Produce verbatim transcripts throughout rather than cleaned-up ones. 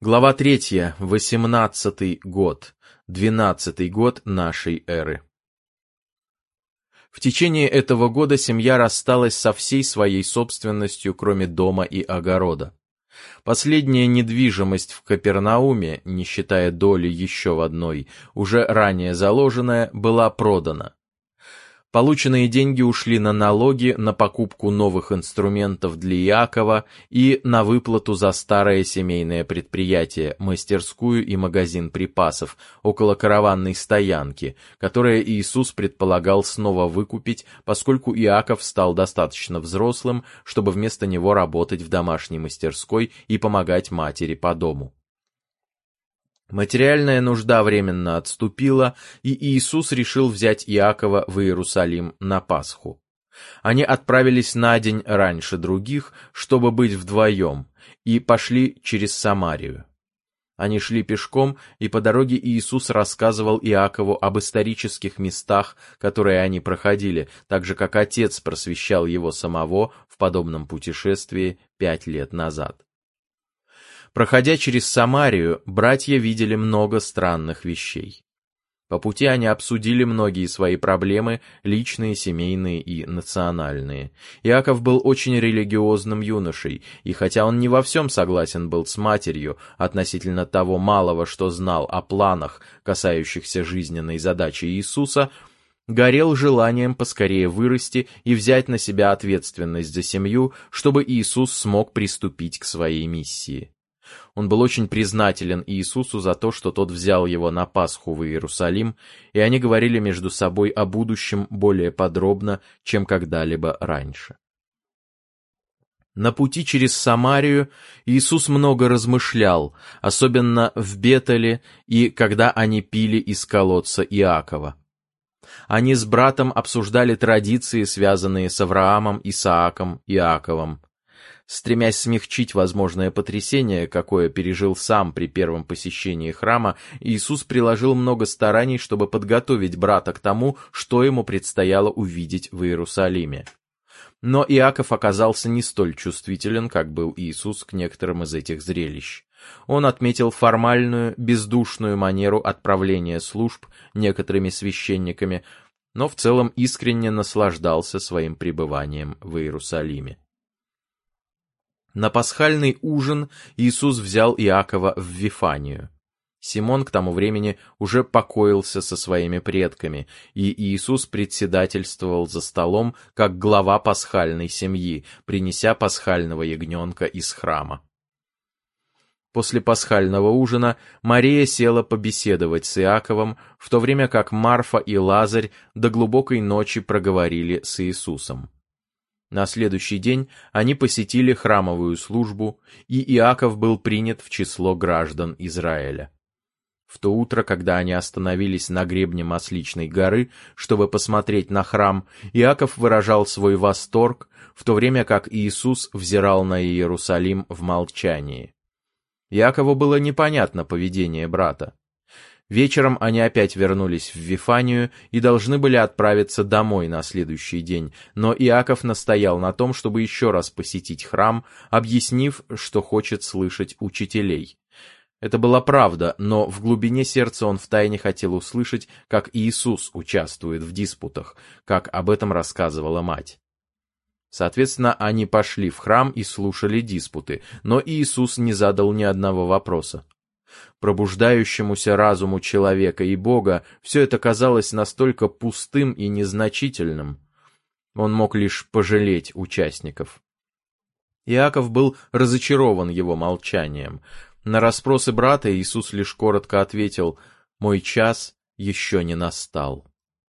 Глава третья. Восемнадцатый год. Двенадцатый год нашей эры. В течение этого года семья рассталась со всей своей собственностью, кроме дома и огорода. Последняя недвижимость в Капернауме, не считая доли еще в одной, уже ранее заложенная, была продана. Полученные деньги ушли на налоги, на покупку новых инструментов для Иакова и на выплату за старое семейное предприятие, мастерскую и магазин припасов около караванной стоянки, которое Иисус предполагал снова выкупить, поскольку Иаков стал достаточно взрослым, чтобы вместо него работать в домашней мастерской и помогать матери по дому. Материальная нужда временно отступила, и Иисус решил взять Иакова в Иерусалим на Пасху. Они отправились на день раньше других, чтобы быть вдвоем, и пошли через Самарию. Они шли пешком, и по дороге Иисус рассказывал Иакову об исторических местах, которые они проходили, так же, как Отец просвещал его самого в подобном путешествии пять лет назад. Проходя через Самарию, братья видели много странных вещей. По пути они обсудили многие свои проблемы, личные, семейные и национальные. Иаков был очень религиозным юношей, и хотя он не во всем согласен был с матерью относительно того малого, что знал о планах, касающихся жизненной задачи Иисуса, горел желанием поскорее вырасти и взять на себя ответственность за семью, чтобы Иисус смог приступить к своей миссии. Он был очень признателен Иисусу за то, что тот взял его на Пасху в Иерусалим, и они говорили между собой о будущем более подробно, чем когда-либо раньше. На пути через Самарию Иисус много размышлял, особенно в Бетеле и когда они пили из колодца Иакова. Они с братом обсуждали традиции, связанные с Авраамом, Исааком, Иаковом. Стремясь смягчить возможное потрясение, какое пережил сам при первом посещении храма, Иисус приложил много стараний, чтобы подготовить брата к тому, что ему предстояло увидеть в Иерусалиме. Но Иаков оказался не столь чувствителен, как был Иисус к некоторым из этих зрелищ. Он отметил формальную, бездушную манеру отправления служб некоторыми священниками, но в целом искренне наслаждался своим пребыванием в Иерусалиме. На пасхальный ужин Иисус взял Иакова в Вифанию. Симон к тому времени уже покоился со своими предками, и Иисус председательствовал за столом как глава пасхальной семьи, принеся пасхального ягненка из храма. После пасхального ужина Мария села побеседовать с Иаковом, в то время как Марфа и Лазарь до глубокой ночи проговорили с Иисусом. На следующий день они посетили храмовую службу, и Иаков был принят в число граждан Израиля. В то утро, когда они остановились на гребне Масличной горы, чтобы посмотреть на храм, Иаков выражал свой восторг, в то время как Иисус взирал на Иерусалим в молчании. Иакову было непонятно поведение брата. Вечером они опять вернулись в Вифанию и должны были отправиться домой на следующий день, но Иаков настоял на том, чтобы еще раз посетить храм, объяснив, что хочет слышать учителей. Это была правда, но в глубине сердца он втайне хотел услышать, как Иисус участвует в диспутах, как об этом рассказывала мать. Соответственно, они пошли в храм и слушали диспуты, но Иисус не задал ни одного вопроса. Пробуждающемуся разуму человека и Бога все это казалось настолько пустым и незначительным. Он мог лишь пожалеть участников. Иаков был разочарован его молчанием. На расспросы брата Иисус лишь коротко ответил: «Мой час еще не настал».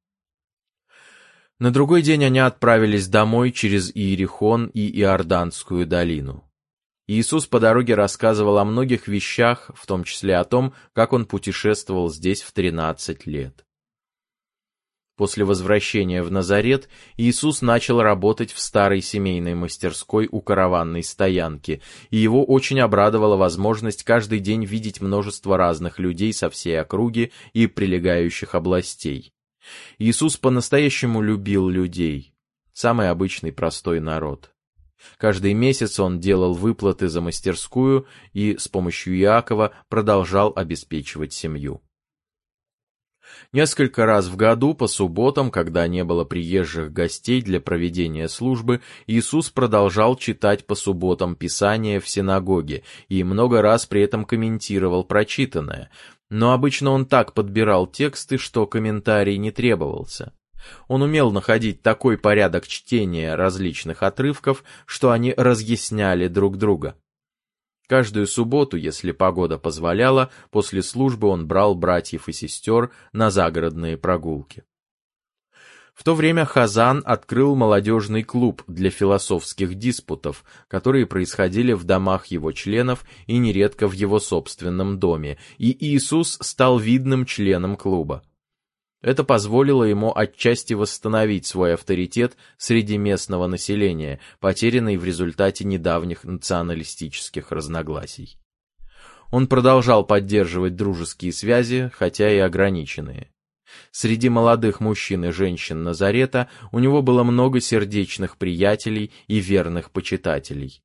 На другой день они отправились домой через Иерихон и Иорданскую долину. Иисус по дороге рассказывал о многих вещах, в том числе о том, как он путешествовал здесь в тринадцать лет. После возвращения в Назарет Иисус начал работать в старой семейной мастерской у караванной стоянки, и его очень обрадовала возможность каждый день видеть множество разных людей со всей округи и прилегающих областей. Иисус по-настоящему любил людей, самый обычный простой народ. Каждый месяц он делал выплаты за мастерскую и с помощью Иакова продолжал обеспечивать семью. Несколько раз в году по субботам, когда не было приезжих гостей для проведения службы, Иисус продолжал читать по субботам Писание в синагоге и много раз при этом комментировал прочитанное, но обычно он так подбирал тексты, что комментарий не требовался. Он умел находить такой порядок чтения различных отрывков, что они разъясняли друг друга. Каждую субботу, если погода позволяла, после службы он брал братьев и сестер на загородные прогулки. В то время Хазан открыл молодежный клуб для философских диспутов, которые происходили в домах его членов и нередко в его собственном доме, и Иисус стал видным членом клуба. Это позволило ему отчасти восстановить свой авторитет среди местного населения, потерянный в результате недавних националистических разногласий. Он продолжал поддерживать дружеские связи, хотя и ограниченные. Среди молодых мужчин и женщин Назарета у него было много сердечных приятелей и верных почитателей.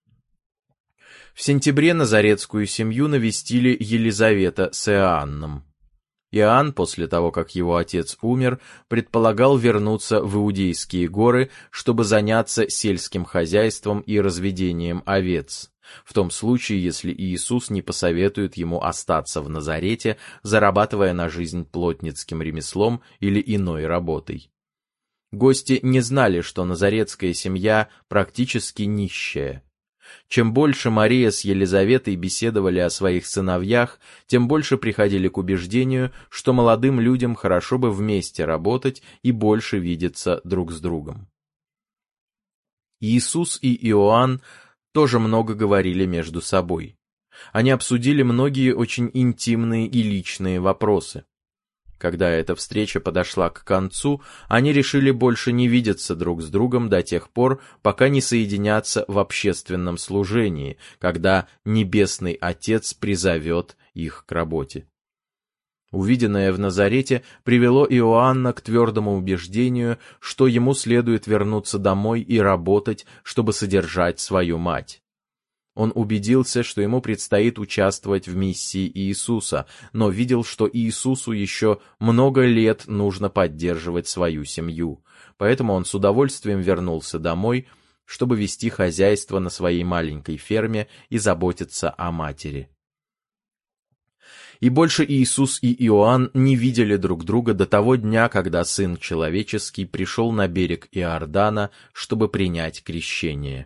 В сентябре назаретскую семью навестили Елизавета с Иоанном. Иоанн, после того, как его отец умер, предполагал вернуться в Иудейские горы, чтобы заняться сельским хозяйством и разведением овец, в том случае, если Иисус не посоветует ему остаться в Назарете, зарабатывая на жизнь плотницким ремеслом или иной работой. Гости не знали, что назаретская семья практически нищая. Чем больше Мария с Елизаветой беседовали о своих сыновьях, тем больше приходили к убеждению, что молодым людям хорошо бы вместе работать и больше видеться друг с другом. Иисус и Иоанн тоже много говорили между собой. Они обсудили многие очень интимные и личные вопросы. Когда эта встреча подошла к концу, они решили больше не видеться друг с другом до тех пор, пока не соединятся в общественном служении, когда Небесный Отец призовет их к работе. Увиденное в Назарете привело Иоанна к твердому убеждению, что ему следует вернуться домой и работать, чтобы содержать свою мать. Он убедился, что ему предстоит участвовать в миссии Иисуса, но видел, что Иисусу еще много лет нужно поддерживать свою семью, поэтому он с удовольствием вернулся домой, чтобы вести хозяйство на своей маленькой ферме и заботиться о матери. И больше Иисус и Иоанн не видели друг друга до того дня, когда Сын Человеческий пришел на берег Иордана, чтобы принять крещение.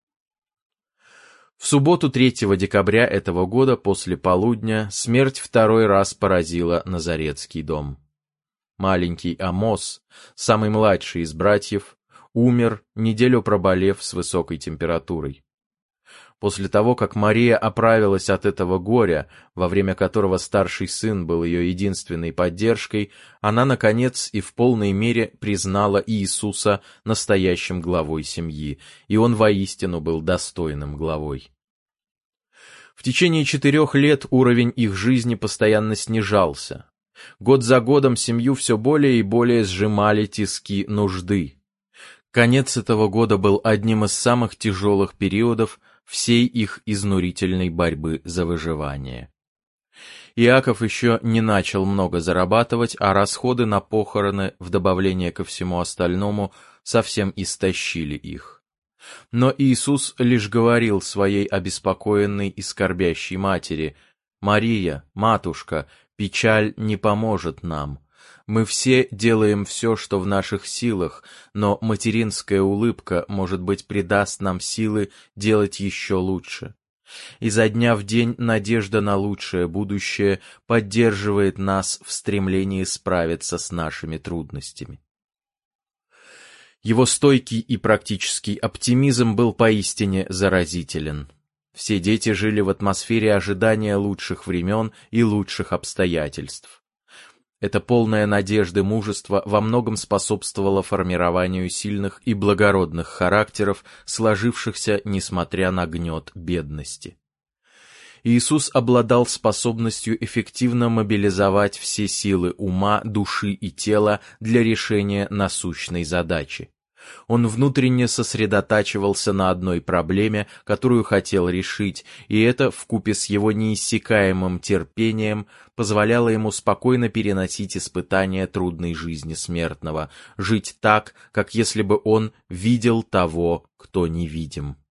В субботу третьего декабря этого года после полудня смерть второй раз поразила Назаретский дом. Маленький Амос, самый младший из братьев, умер, неделю проболев с высокой температурой. После того, как Мария оправилась от этого горя, во время которого старший сын был ее единственной поддержкой, она, наконец, и в полной мере признала Иисуса настоящим главой семьи, и он воистину был достойным главой. В течение четырех лет уровень их жизни постоянно снижался. Год за годом семью все более и более сжимали тиски нужды. Конец этого года был одним из самых тяжелых периодов всей их изнурительной борьбы за выживание. Иаков еще не начал много зарабатывать, а расходы на похороны, в добавление ко всему остальному, совсем истощили их. Но Иисус лишь говорил своей обеспокоенной и скорбящей матери: «Мария, матушка, печаль не поможет нам. Мы все делаем все, что в наших силах, но материнская улыбка, может быть, придаст нам силы делать еще лучше. Изо дня в день надежда на лучшее будущее поддерживает нас в стремлении справиться с нашими трудностями». Его стойкий и практический оптимизм был поистине заразителен. Все дети жили в атмосфере ожидания лучших времен и лучших обстоятельств. Это полное надежды мужество во многом способствовало формированию сильных и благородных характеров, сложившихся несмотря на гнет бедности. Иисус обладал способностью эффективно мобилизовать все силы ума, души и тела для решения насущной задачи. Он внутренне сосредотачивался на одной проблеме, которую хотел решить, и это, вкупе с его неиссякаемым терпением, позволяло ему спокойно переносить испытания трудной жизни смертного, жить так, как если бы он видел того, кто невидим.